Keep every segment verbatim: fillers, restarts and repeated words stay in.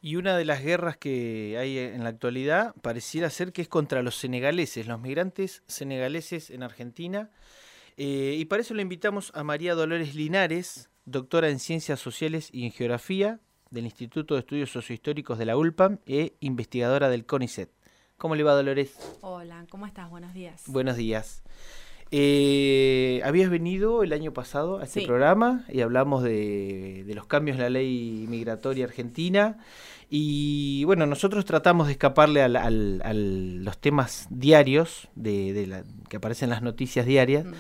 Y una de las guerras que hay en la actualidad pareciera ser que es contra los senegaleses, los migrantes senegaleses en Argentina. Eh, y para eso le invitamos a María Dolores Linares, doctora en Ciencias Sociales y en Geografía del Instituto de Estudios Sociohistóricos de la ULPAM e investigadora del CONICET. ¿Cómo le va, Dolores? Hola, ¿cómo estás? Buenos días. Buenos días. Eh, habías venido el año pasado a este Sí. programa y hablamos de, de los cambios en la ley migratoria argentina y bueno, nosotros tratamos de escaparle al, al, a los temas diarios de, de la, que aparecen en las noticias diarias mm.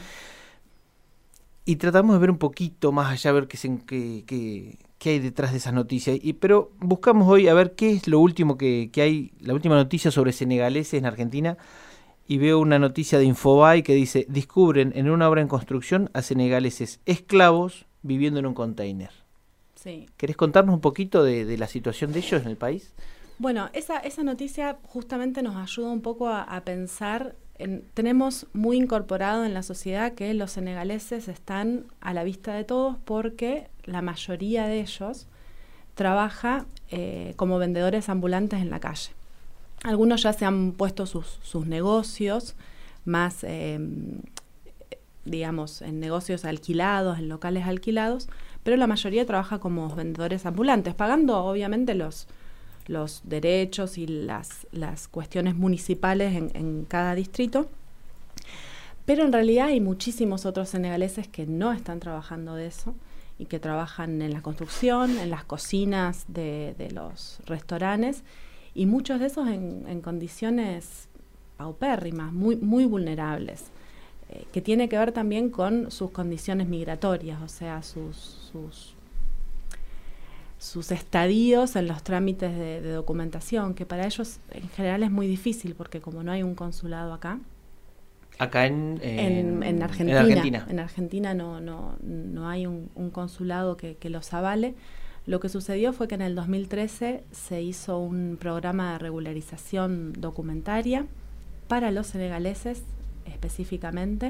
y tratamos de ver un poquito más allá, a ver qué, se, qué, qué, qué hay detrás de esas noticias, y, pero buscamos hoy a ver qué es lo último que, que hay, la última noticia sobre senegaleses en Argentina. Y veo una noticia de Infobae que dice: descubren en una obra en construcción a senegaleses esclavos viviendo en un container. Sí. ¿Querés contarnos un poquito de, de la situación de ellos en el país? Bueno, esa, esa noticia justamente nos ayuda un poco a, a pensar, en, tenemos muy incorporado en la sociedad que los senegaleses están a la vista de todos porque la mayoría de ellos trabaja eh, como vendedores ambulantes en la calle. Algunos ya se han puesto sus, sus negocios, más, eh, digamos, en negocios alquilados, en locales alquilados, pero la mayoría trabaja como vendedores ambulantes, pagando obviamente los, los derechos y las, las cuestiones municipales en, en cada distrito. Pero en realidad hay muchísimos otros senegaleses que no están trabajando de eso y que trabajan en la construcción, en las cocinas de, de los restaurantes, y muchos de esos en, en condiciones paupérrimas, muy, muy vulnerables, eh, que tiene que ver también con sus condiciones migratorias, o sea, sus, sus, sus estadios en los trámites de, de documentación, que para ellos en general es muy difícil, porque como no hay un consulado acá. Acá en, en, en, Argentina, en Argentina. En Argentina no, no, no hay un, un consulado que, que los avale. Lo que sucedió fue que en el dos mil trece se hizo un programa de regularización documentaria para los senegaleses específicamente,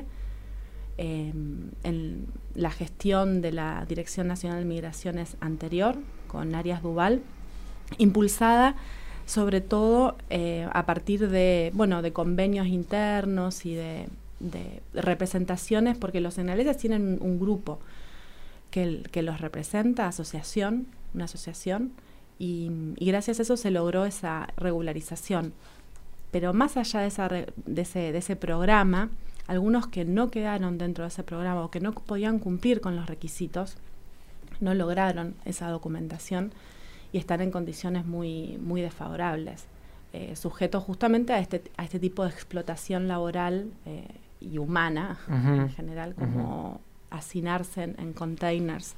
eh, en la gestión de la Dirección Nacional de Migraciones anterior, con Arias Duval, impulsada sobre todo eh, a partir de, bueno, de convenios internos y de, de representaciones, porque los senegaleses tienen un, un grupo Que, el, que los representa, asociación, una asociación, y, y gracias a eso se logró esa regularización. Pero más allá de, esa, de, ese, de ese programa, algunos que no quedaron dentro de ese programa o que no podían cumplir con los requisitos, no lograron esa documentación y están en condiciones muy, muy desfavorables, eh, sujetos justamente a este, a este tipo de explotación laboral eh, y humana, uh-huh. en general, como... Uh-huh. hacinarse en, en containers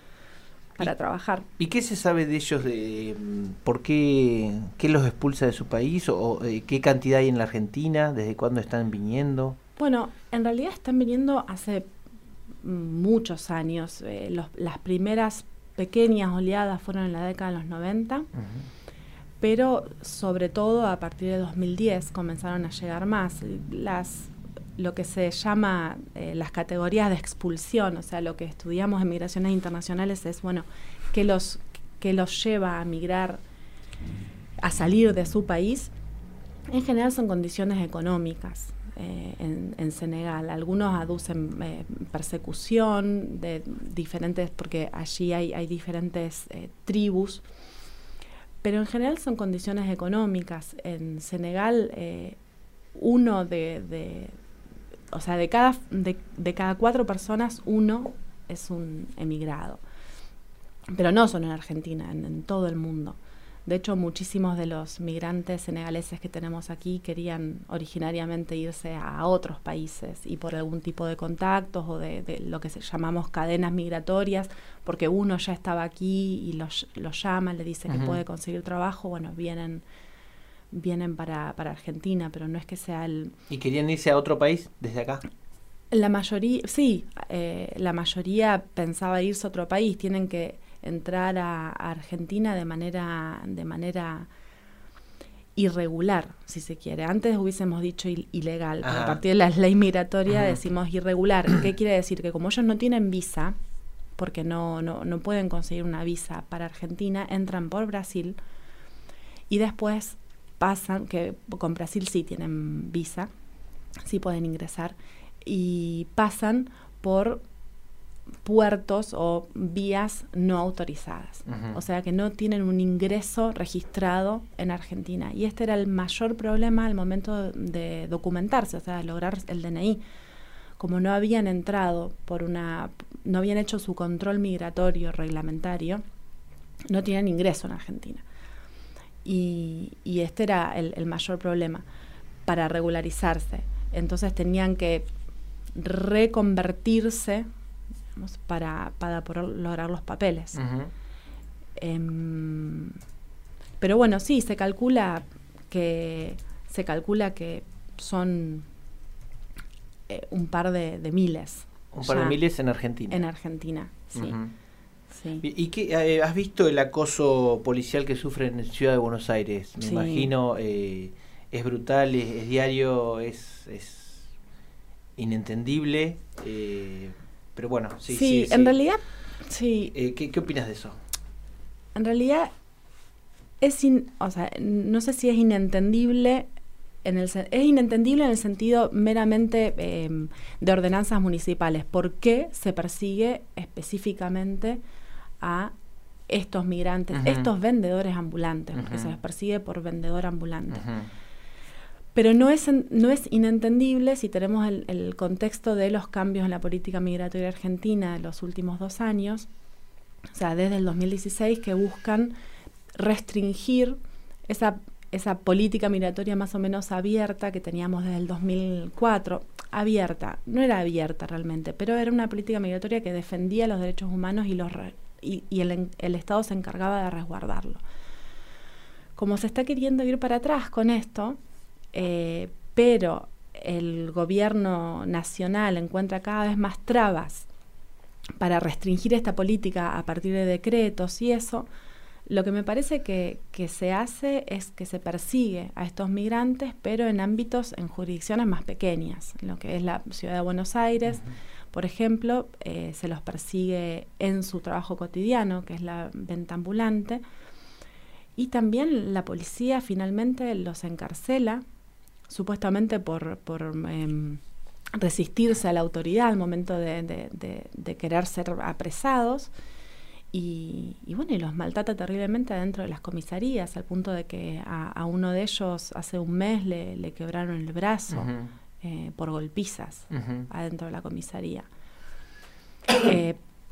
para ¿Y, trabajar. ¿Y qué se sabe de ellos? De ¿Por qué, qué los expulsa de su país? ¿O, o eh, qué cantidad hay en la Argentina? ¿Desde cuándo están viniendo? Bueno, en realidad están viniendo hace muchos años. Eh, los, las primeras pequeñas oleadas fueron en la década de los noventa, uh-huh. pero sobre todo a partir de dos mil diez comenzaron a llegar más. Las lo que se llama eh, las categorías de expulsión, o sea, lo que estudiamos en migraciones internacionales es, bueno, qué los, qué los lleva a migrar, a salir de su país. En general son condiciones económicas eh, en, en Senegal. Algunos aducen eh, persecución de diferentes, porque allí hay, hay diferentes eh, tribus, pero en general son condiciones económicas. En Senegal, eh, uno de... de O sea, de cada, de, de cada cuatro personas, uno es un emigrado. Pero no solo en Argentina, en, en todo el mundo. De hecho, muchísimos de los migrantes senegaleses que tenemos aquí querían originariamente irse a otros países y por algún tipo de contactos o de, de lo que se llamamos cadenas migratorias, porque uno ya estaba aquí y los, los llama, le dice uh-huh. que puede conseguir trabajo, bueno, vienen... vienen para, para Argentina, pero no es que sea el... ¿Y querían irse a otro país desde acá? La mayoría, sí, eh, la mayoría pensaba irse a otro país. Tienen que entrar a, a Argentina de manera, de manera irregular, si se quiere. Antes hubiésemos dicho il- ilegal, pero a partir de la ley migratoria uh-huh. decimos irregular. ¿Qué quiere decir? Que como ellos no tienen visa, porque no, no, no pueden conseguir una visa para Argentina, entran por Brasil y después pasan, que con Brasil sí tienen visa, sí pueden ingresar, y pasan por puertos o vías no autorizadas. Uh-huh. O sea que no tienen un ingreso registrado en Argentina. Y este era el mayor problema al momento de documentarse, o sea, de lograr el D N I. Como no habían entrado por una, no habían hecho su control migratorio reglamentario, no tienen ingreso en Argentina. Y, y este era el, el mayor problema para regularizarse. Entonces tenían que reconvertirse Para, para poder lograr los papeles. Uh-huh. Eh, pero bueno, sí, se calcula que se calcula que son eh, un par de, de miles. Un par de miles en Argentina. En Argentina, sí. Uh-huh. sí. ¿Y, y qué, eh, has visto el acoso policial que sufren en Ciudad de Buenos Aires? Me sí. imagino, eh, es brutal, es, es diario, es, es inentendible. Eh, Pero bueno, sí, sí, sí. en sí. realidad, sí. Eh, ¿qué, ¿Qué opinas de eso? En realidad, es in, o sea, no sé si es inentendible, en el, es inentendible en el sentido meramente eh, de ordenanzas municipales. ¿Por qué se persigue específicamente a estos migrantes, uh-huh. estos vendedores ambulantes? Uh-huh. Porque se les persigue por vendedor ambulante. Uh-huh. Pero no es, no es inentendible si tenemos el, el contexto de los cambios en la política migratoria argentina de los últimos dos años, o sea, desde el dos mil dieciséis, que buscan restringir esa, esa política migratoria más o menos abierta que teníamos desde el dos mil cuatro. Abierta, no era abierta realmente, pero era una política migratoria que defendía los derechos humanos y, los re, y, y el, el Estado se encargaba de resguardarlo. Como se está queriendo ir para atrás con esto, Eh, pero el gobierno nacional encuentra cada vez más trabas para restringir esta política a partir de decretos y eso, lo que me parece que, que se hace es que se persigue a estos migrantes, pero en ámbitos, en jurisdicciones más pequeñas, en lo que es la Ciudad de Buenos Aires, uh-huh. por ejemplo, eh, se los persigue en su trabajo cotidiano, que es la venta ambulante, y también la policía finalmente los encarcela, supuestamente por, por eh, resistirse a la autoridad al momento de, de, de, de querer ser apresados y, y bueno, y los maltrata terriblemente adentro de las comisarías, al punto de que a, a uno de ellos hace un mes le, le quebraron el brazo uh-huh. eh, por golpizas uh-huh. adentro de la comisaría. Eh,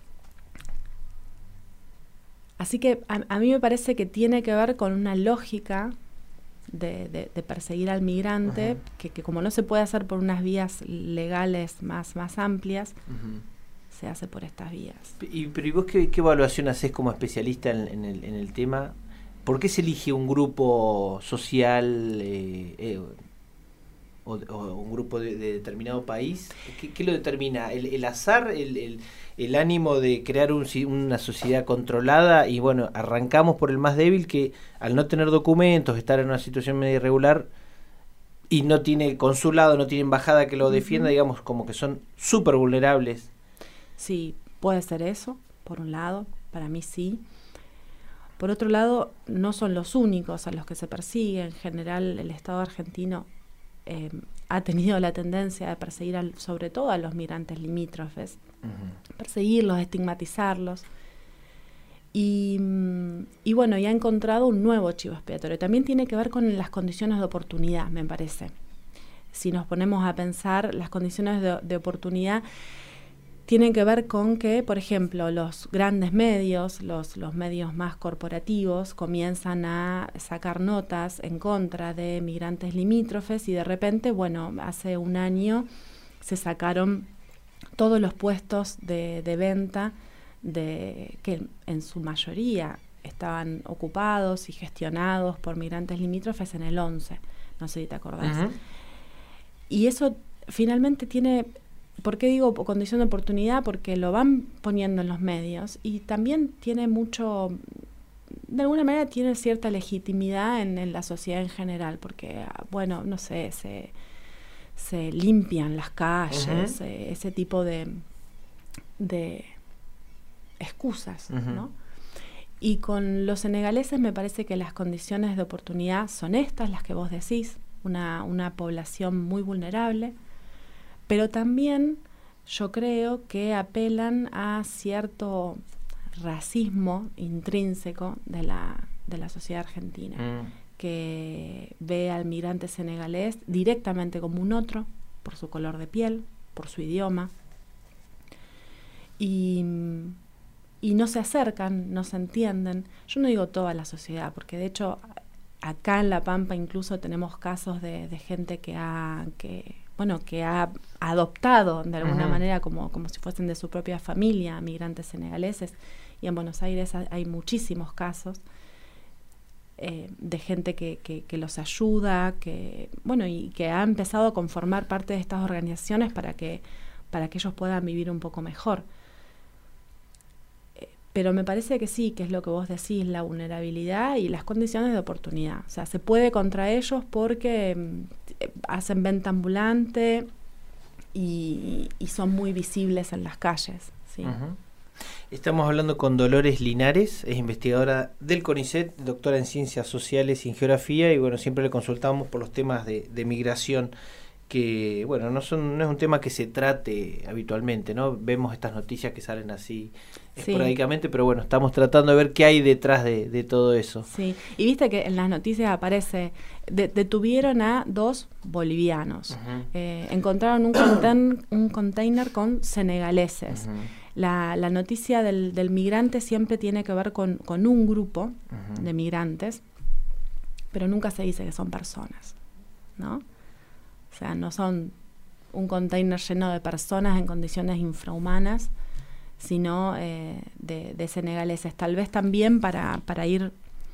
así que a, a mí me parece que tiene que ver con una lógica De, de, de perseguir al migrante, uh-huh. que, que como no se puede hacer por unas vías legales más, más amplias, uh-huh. se hace por estas vías. Y, pero ¿y vos qué, qué evaluación hacés como especialista en, en, el, en el tema? ¿Por qué se elige un grupo social eh, eh, o, o un grupo de, de determinado país? ¿Qué, qué lo determina? ¿El, el azar, el, el, el ánimo de crear un, una sociedad controlada y bueno, arrancamos por el más débil que al no tener documentos, estar en una situación medio irregular y no tiene consulado, no tiene embajada que lo defienda, uh-huh. digamos, como que son súper vulnerables? Sí, puede ser eso, por un lado, para mí sí. Por otro lado, no son los únicos a los que se persigue. En general, el Estado argentino eh, ha tenido la tendencia de perseguir al, sobre todo a los migrantes limítrofes, uh-huh. perseguirlos, estigmatizarlos. Y, y bueno, y ha encontrado un nuevo chivo expiatorio. También tiene que ver con las condiciones de oportunidad, me parece. Si nos ponemos a pensar, las condiciones de, de oportunidad tienen que ver con que, por ejemplo, los grandes medios, los, los medios más corporativos, comienzan a sacar notas en contra de migrantes limítrofes y de repente, bueno, hace un año se sacaron todos los puestos de, de venta de que en su mayoría estaban ocupados y gestionados por migrantes limítrofes en el once, no sé si te acordás. Uh-huh. Y eso finalmente tiene... ¿Por qué digo condición de oportunidad? Porque lo van poniendo en los medios y también tiene mucho, de alguna manera tiene cierta legitimidad en, en la sociedad en general, porque, bueno, no sé, se, se limpian las calles, uh-huh. eh, ese tipo de, de excusas, uh-huh. ¿no? Y con los senegaleses me parece que las condiciones de oportunidad son estas, las que vos decís, una, una población muy vulnerable, pero también yo creo que apelan a cierto racismo intrínseco de la, de la sociedad argentina, mm. que ve al migrante senegalés directamente como un otro, por su color de piel, por su idioma, y, y no se acercan, no se entienden. Yo no digo toda la sociedad, porque de hecho acá en La Pampa incluso tenemos casos de, de gente que ha... que bueno, que ha adoptado de alguna uh-huh. manera como, como si fuesen de su propia familia, migrantes senegaleses, y en Buenos Aires hay, hay muchísimos casos eh, de gente que, que, que los ayuda, que bueno, y que ha empezado a conformar parte de estas organizaciones para que, para que ellos puedan vivir un poco mejor. Eh, pero me parece que sí, que es lo que vos decís, la vulnerabilidad y las condiciones de oportunidad. O sea, se puede contra ellos porque eh, hacen venta ambulante y, y son muy visibles en las calles, ¿sí? Uh-huh. Estamos hablando con Dolores Linares, es investigadora del CONICET, doctora en Ciencias Sociales y en Geografía, y bueno, siempre le consultamos por los temas de, de migración, que bueno, no son no es un tema que se trate habitualmente, ¿no? Vemos estas noticias que salen así sí. esporádicamente, pero bueno, estamos tratando de ver qué hay detrás de, de todo eso. Sí, y viste que en las noticias aparece, de, detuvieron a dos bolivianos, uh-huh. eh, encontraron un, conten, un container con senegaleses. Uh-huh. La, la noticia del, del migrante siempre tiene que ver con, con un grupo uh-huh. de migrantes, pero nunca se dice que son personas, ¿no? O sea, no son un container lleno de personas en condiciones infrahumanas, sino eh, de, de senegaleses. Tal vez también para, para ir...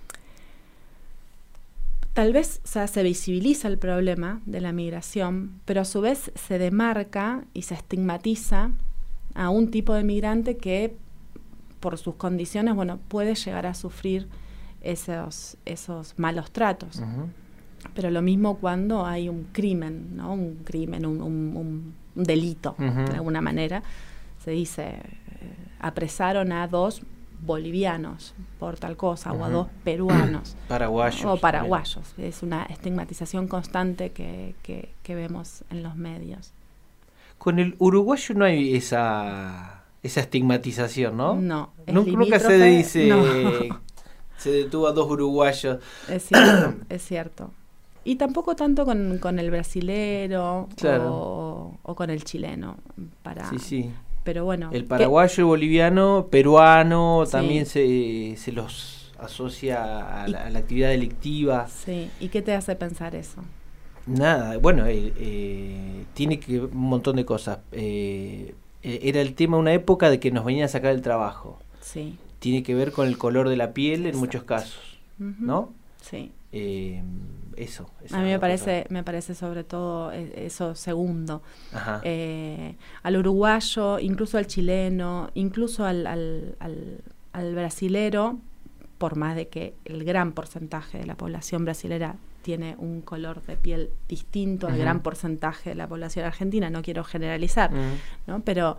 Tal vez, o sea, se visibiliza el problema de la migración, pero a su vez se demarca y se estigmatiza a un tipo de migrante que, por sus condiciones, bueno, puede llegar a sufrir esos, esos malos tratos. Uh-huh. Pero lo mismo cuando hay un crimen, ¿no? Un crimen, un, un, un delito, uh-huh. de alguna manera. Se dice, eh, apresaron a dos bolivianos por tal cosa, uh-huh. o a dos peruanos. Paraguayos. O paraguayos. Bien. Es una estigmatización constante que, que, que vemos en los medios. Con el uruguayo no hay esa, esa estigmatización, ¿no? No. Nunca, nunca se dice... No. Se detuvo a dos uruguayos. Es cierto, es cierto. Y tampoco tanto con, con el brasilero, claro. o, o con el chileno. Para, sí, sí. Pero bueno. El paraguayo, el boliviano, peruano, sí. también se, se los asocia a la, a la actividad delictiva. Sí. ¿Y qué te hace pensar eso? Nada, bueno, eh, eh, tiene que un montón de cosas. Eh, era el tema una época de que nos venían a sacar el trabajo. Sí. Tiene que ver con el color de la piel en Exacto. muchos casos, uh-huh. ¿no? Sí. Eh, eso. A mí me parece, me parece sobre todo eso segundo. Ajá. Eh, al uruguayo, incluso al chileno, incluso al, al, al, al brasilero, por más de que el gran porcentaje de la población brasilera tiene un color de piel distinto uh-huh. al gran porcentaje de la población argentina, no quiero generalizar, uh-huh. ¿no? Pero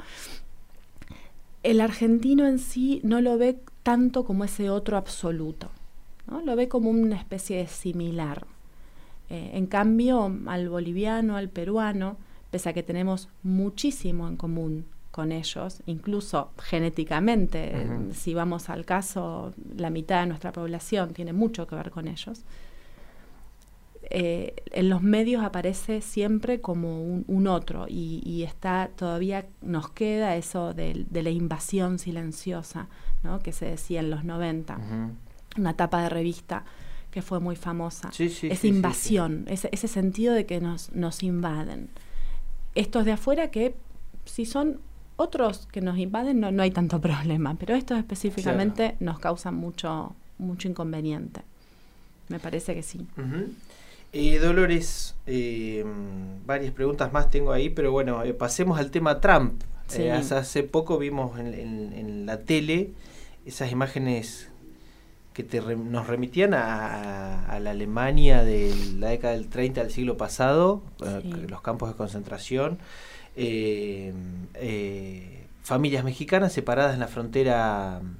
el argentino en sí no lo ve tanto como ese otro absoluto, ¿no? Lo ve como una especie de similar. Eh, en cambio, al boliviano, al peruano, pese a que tenemos muchísimo en común con ellos, incluso genéticamente, uh-huh. eh, si vamos al caso, la mitad de nuestra población tiene mucho que ver con ellos. Eh, en los medios aparece siempre como un, un otro y, y está todavía nos queda eso de, de la invasión silenciosa, ¿no? Que se decía en los noventa, uh-huh. una tapa de revista que fue muy famosa. Sí, sí, esa sí, invasión, sí, sí. Ese, ese sentido de que nos, nos invaden. Estos de afuera que si son otros que nos invaden no, no hay tanto problema, pero estos específicamente claro. nos causan mucho, mucho inconveniente. Me parece que sí. Uh-huh. Eh, Dolores, eh, varias preguntas más tengo ahí, pero bueno, eh, pasemos al tema Trump. Sí. Eh, hace, hace poco vimos en, en, en la tele esas imágenes que te re, nos remitían a, a la Alemania de la década del treinta del siglo pasado, sí. eh, los campos de concentración, eh, eh, familias mexicanas separadas en la frontera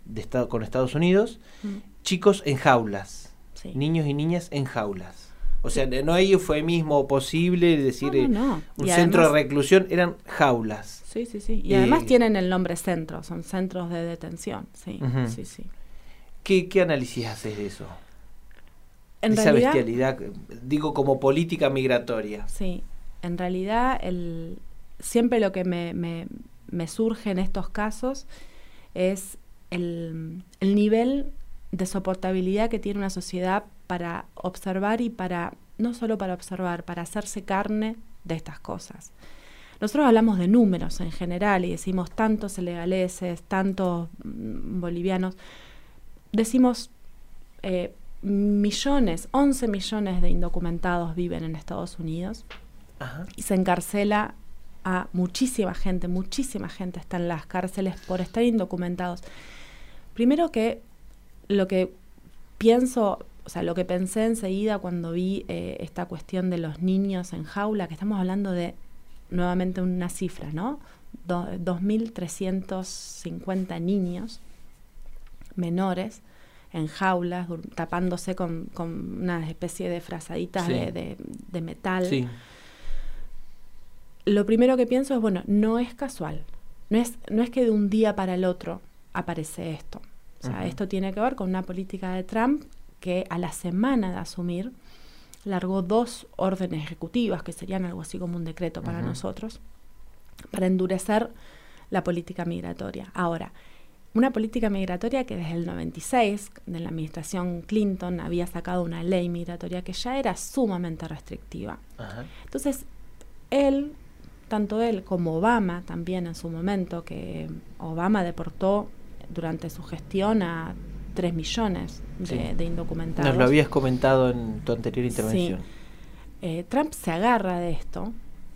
de estado, con Estados Unidos, mm. chicos en jaulas, sí. niños y niñas en jaulas. O sea, no hay eufemismo posible, es decir, no, no, no. un y centro además, de reclusión, eran jaulas. Sí, sí, sí. Y eh, además tienen el nombre centro, son centros de detención. Sí, uh-huh. sí, sí. ¿Qué, qué análisis haces de eso? En Esa realidad, bestialidad, digo, como política migratoria. Sí, en realidad el, siempre lo que me, me, me surge en estos casos es el, el nivel de soportabilidad que tiene una sociedad para observar y para, no solo para observar, para hacerse carne de estas cosas. Nosotros hablamos de números en general y decimos tantos senegaleses, tantos mm, bolivianos, decimos eh, millones, once millones de indocumentados viven en Estados Unidos. Ajá. Y se encarcela a muchísima gente, muchísima gente está en las cárceles por estar indocumentados. Primero que lo que pienso, o sea, lo que pensé enseguida cuando vi eh, esta cuestión de los niños en jaula, que estamos hablando de, nuevamente una cifra, ¿no? Do, dos mil trescientos cincuenta niños menores en jaulas, dur- tapándose con, con una especie de frazaditas sí. de, de, de metal. Sí. Lo primero que pienso es, bueno, no es casual. No es, no es que de un día para el otro aparece esto. O sea, uh-huh. esto tiene que ver con una política de Trump que a la semana de asumir largó dos órdenes ejecutivas, que serían algo así como un decreto para uh-huh. nosotros, para endurecer la política migratoria. Ahora, una política migratoria que desde el noventa y seis, de la administración Clinton, había sacado una ley migratoria que ya era sumamente restrictiva. Uh-huh. Entonces, él, tanto él como Obama también en su momento, que Obama deportó durante su gestión a tres millones de, sí. de indocumentados. Nos lo habías comentado en tu anterior intervención. Sí. Eh, Trump se agarra de esto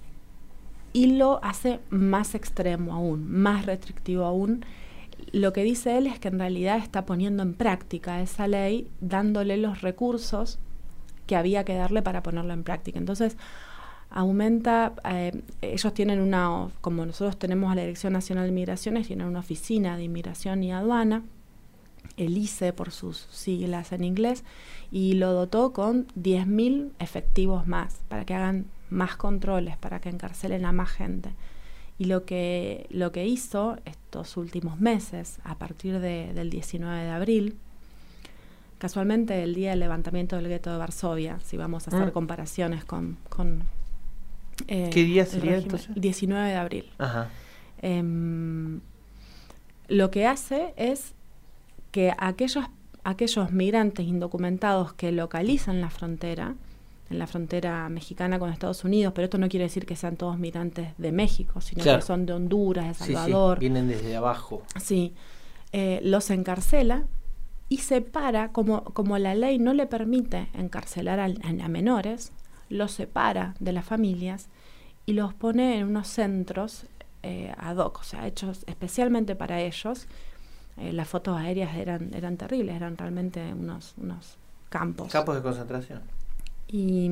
y lo hace más extremo aún, más restrictivo aún. Lo que dice él es que en realidad está poniendo en práctica esa ley, dándole los recursos que había que darle para ponerlo en práctica. Entonces, aumenta, eh, ellos tienen una, como nosotros tenemos a la Dirección Nacional de Migraciones, tienen una oficina de inmigración y aduana, el I C E por sus siglas en inglés, y lo dotó con diez mil efectivos más, para que hagan más controles, para que encarcelen a más gente. Y lo que, lo que hizo estos últimos meses, a partir de, del diecinueve de abril, casualmente el día del levantamiento del gueto de Varsovia, si vamos a hacer ah. comparaciones con... con eh, ¿Qué día sería entonces? diecinueve de abril. Ajá. Eh, lo que hace es que aquellos, aquellos migrantes indocumentados que localizan la frontera, en la frontera mexicana con Estados Unidos, pero esto no quiere decir que sean todos migrantes de México, sino claro. que son de Honduras, de Salvador. Sí, sí, vienen desde abajo. Sí, eh, los encarcela y separa, como, como la ley no le permite encarcelar a, a menores, los separa de las familias y los pone en unos centros eh, ad hoc, o sea, hechos especialmente para ellos. Eh, las fotos aéreas eran, eran terribles, eran realmente unos, unos campos. Campos de concentración. Y,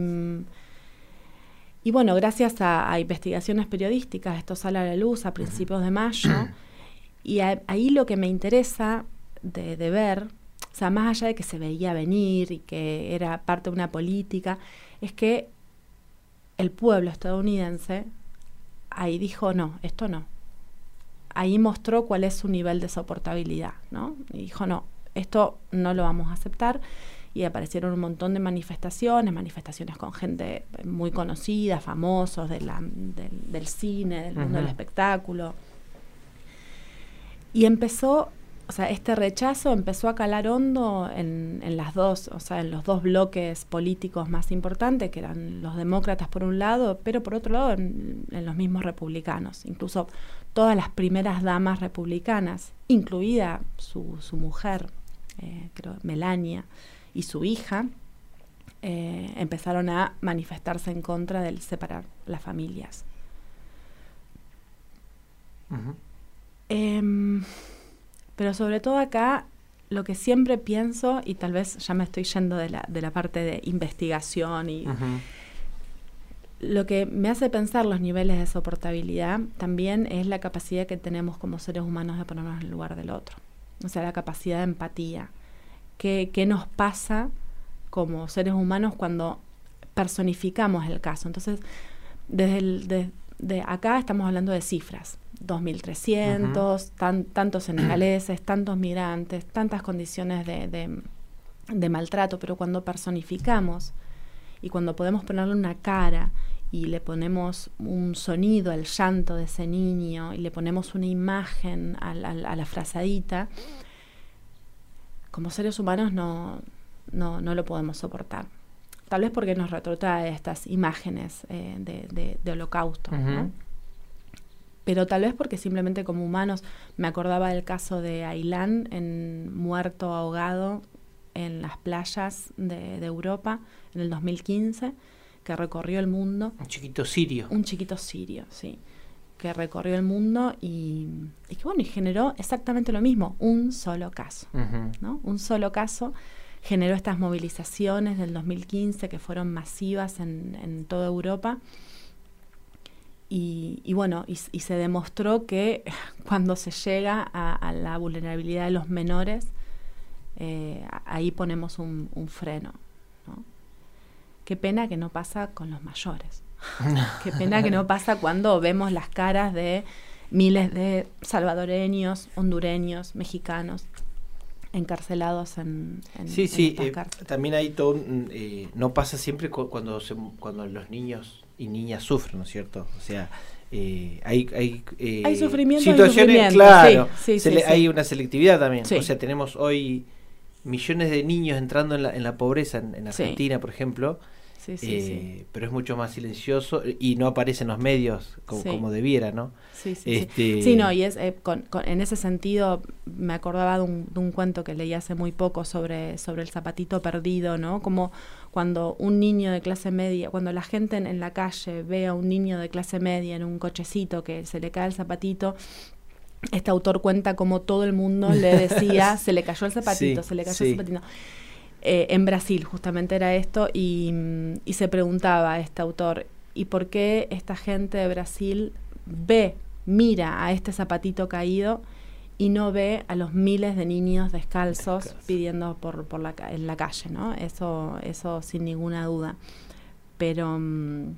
y bueno, gracias a, a investigaciones periodísticas, esto sale a la luz a principios de mayo, y a, ahí lo que me interesa de, de ver, o sea, más allá de que se veía venir y que era parte de una política, es que el pueblo estadounidense ahí dijo, no, esto no. Ahí mostró cuál es su nivel de soportabilidad, ¿no? Y dijo, no, esto no lo vamos a aceptar. Y aparecieron un montón de manifestaciones, manifestaciones con gente muy conocida, famosos de la, de, del cine, del mundo uh-huh. del espectáculo. Y empezó, o sea, este rechazo empezó a calar hondo en, en las dos, o sea, en los dos bloques políticos más importantes, que eran los demócratas por un lado, pero por otro lado en, en los mismos republicanos. Incluso todas las primeras damas republicanas, incluida su, su mujer, eh, creo, Melania, y su hija, eh, empezaron a manifestarse en contra del separar las familias. Uh-huh. Eh, pero sobre todo acá, lo que siempre pienso, y tal vez ya me estoy yendo de la, de la parte de investigación, y uh-huh. lo que me hace pensar los niveles de soportabilidad también es la capacidad que tenemos como seres humanos de ponernos en el lugar del otro. o sea, la capacidad de empatía. ¿Qué, qué nos pasa como seres humanos cuando personificamos el caso? Entonces, desde el, de, de acá estamos hablando de cifras, dos mil trescientos, uh-huh. tan, tantos senegaleses, tantos migrantes, tantas condiciones de, de, de maltrato, pero cuando personificamos y cuando podemos ponerle una cara y le ponemos un sonido al llanto de ese niño y le ponemos una imagen a, a, a la frazadita, como seres humanos no, no, no lo podemos soportar. Tal vez porque nos retrotrae estas imágenes eh, de, de, de holocausto, uh-huh. ¿no? Pero tal vez porque simplemente como humanos, me acordaba del caso de Ailán, en muerto ahogado en las playas de, de Europa en el dos mil quince, que recorrió el mundo. Un chiquito sirio. Un chiquito sirio, sí. Que recorrió el mundo y, y que bueno, y generó exactamente lo mismo, un solo caso, uh-huh. ¿no? Un solo caso generó estas movilizaciones del dos mil quince que fueron masivas en, en toda Europa. Y, y bueno, y, y se demostró que cuando se llega a, a la vulnerabilidad de los menores, eh, ahí ponemos un, un freno, ¿no? Qué pena que no pasa con los mayores. Qué pena que no pasa cuando vemos las caras de miles de salvadoreños, hondureños, mexicanos encarcelados en, en sí, en sí, estas eh, cárceles. también hay todo, eh, no pasa siempre cu- cuando se, cuando los niños y niñas sufren, ¿no es cierto? O sea, eh, hay hay, eh, hay sufrimiento, situaciones, hay sufrimiento, claro, sí, sí, se sí, le, sí. hay una selectividad también. Sí. O sea, tenemos hoy millones de niños entrando en la, en la pobreza en, en Argentina, sí. por ejemplo. Sí, sí, eh, sí. Pero es mucho más silencioso y no aparece en los medios como, Sí. como debiera, ¿no? Sí, sí, este... sí. Sí, no, y es eh, con, con, en ese sentido me acordaba de un, de un cuento que leí hace muy poco sobre, sobre el zapatito perdido, ¿no? Como cuando un niño de clase media, cuando la gente en, en la calle ve a un niño de clase media en un cochecito que se le cae el zapatito, este autor cuenta como todo el mundo le decía, se le cayó el zapatito, sí, se le cayó sí. el zapatito. Eh, en Brasil justamente era esto y, y se preguntaba este autor, ¿y por qué esta gente de Brasil ve, mira a este zapatito caído y no ve a los miles de niños descalzos Descalzo. pidiendo por, por la, en la calle, ¿no? Eso, eso sin ninguna duda. Pero um,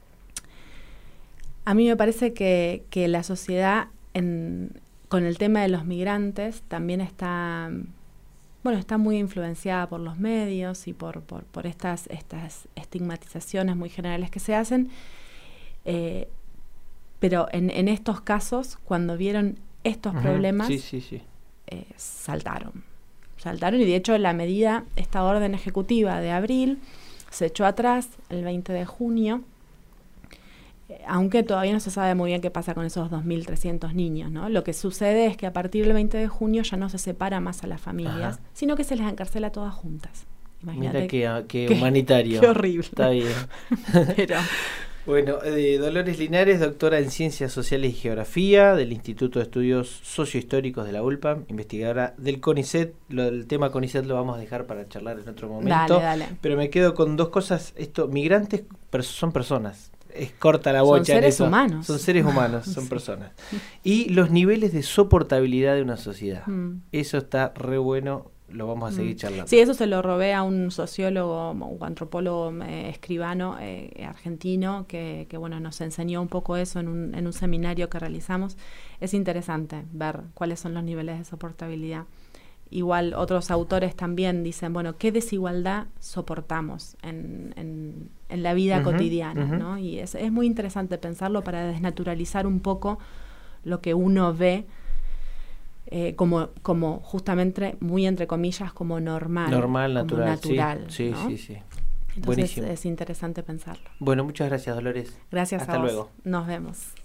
a mí me parece que, que la sociedad en, con el tema de los migrantes también está... Bueno, está muy influenciada por los medios y por, por, por estas, estas estigmatizaciones muy generales que se hacen. Eh, pero en, en estos casos, cuando vieron estos uh-huh. problemas, sí, sí, sí. Eh, saltaron. Saltaron y de hecho la medida, esta orden ejecutiva de abril, se echó atrás el veinte de junio. Aunque todavía no se sabe muy bien qué pasa con esos dos mil trescientos niños, ¿no? Lo que sucede es que a partir del veinte de junio ya no se separa más a las familias, Ajá. sino que se les encarcela todas juntas. Imagínate. Mira qué, qué, qué humanitario. Qué horrible. Está bien. Pero... Bueno, eh, Dolores Linares, doctora en Ciencias Sociales y Geografía del Instituto de Estudios Sociohistóricos de la ULPAM, investigadora del CONICET. Lo, el tema CONICET lo vamos a dejar para charlar en otro momento. Dale, dale. Pero me quedo con dos cosas. Esto, migrantes son personas. Es corta la bocha. Son seres en eso. humanos. Son seres humanos, son sí. personas. Y los niveles de soportabilidad de una sociedad. Mm. Eso está re bueno, lo vamos a seguir mm. charlando. Sí, eso se lo robé a un sociólogo o antropólogo eh, escribano eh, argentino que, que bueno nos enseñó un poco eso en un, en un seminario que realizamos. Es interesante ver cuáles son los niveles de soportabilidad. Igual otros autores también dicen, bueno, ¿qué desigualdad soportamos en, en, en la vida uh-huh, cotidiana? Uh-huh. ¿no? Y es, es muy interesante pensarlo para desnaturalizar un poco lo que uno ve eh, como, como justamente, muy entre comillas, como normal. Normal, natural. natural sí, ¿no? sí, sí, sí. Entonces Buenísimo. Es interesante pensarlo. Bueno, muchas gracias, Dolores. Gracias Hasta a vos. luego. Nos vemos.